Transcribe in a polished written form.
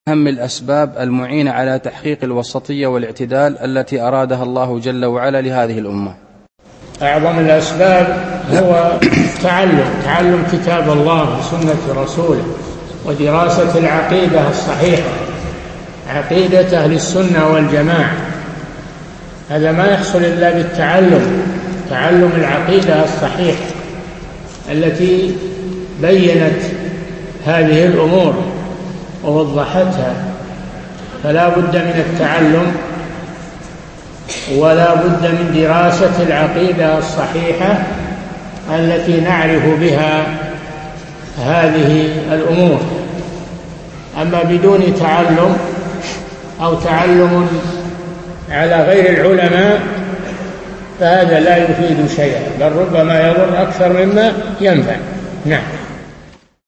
أهم الأسباب المعينة على تحقيق الوسطية والاعتدال التي أرادها الله جل وعلا لهذه الأمة؟ أعظم الأسباب هو تعلم كتاب الله وسنة رسوله، ودراسة العقيدة الصحيحة، عقيدة أهل السنة والجماعة. هذا ما يحصل إلا تعلم العقيدة الصحيحة التي بينت هذه الأمور ووضحتها. فلا بد من التعلم ولا بد من دراسة العقيدة الصحيحة التي نعرف بها هذه الأمور. أما بدون تعلم أو تعلم على غير العلماء فهذا لا يفيد شيئا، بل ربما يضر أكثر مما ينفع. نعم.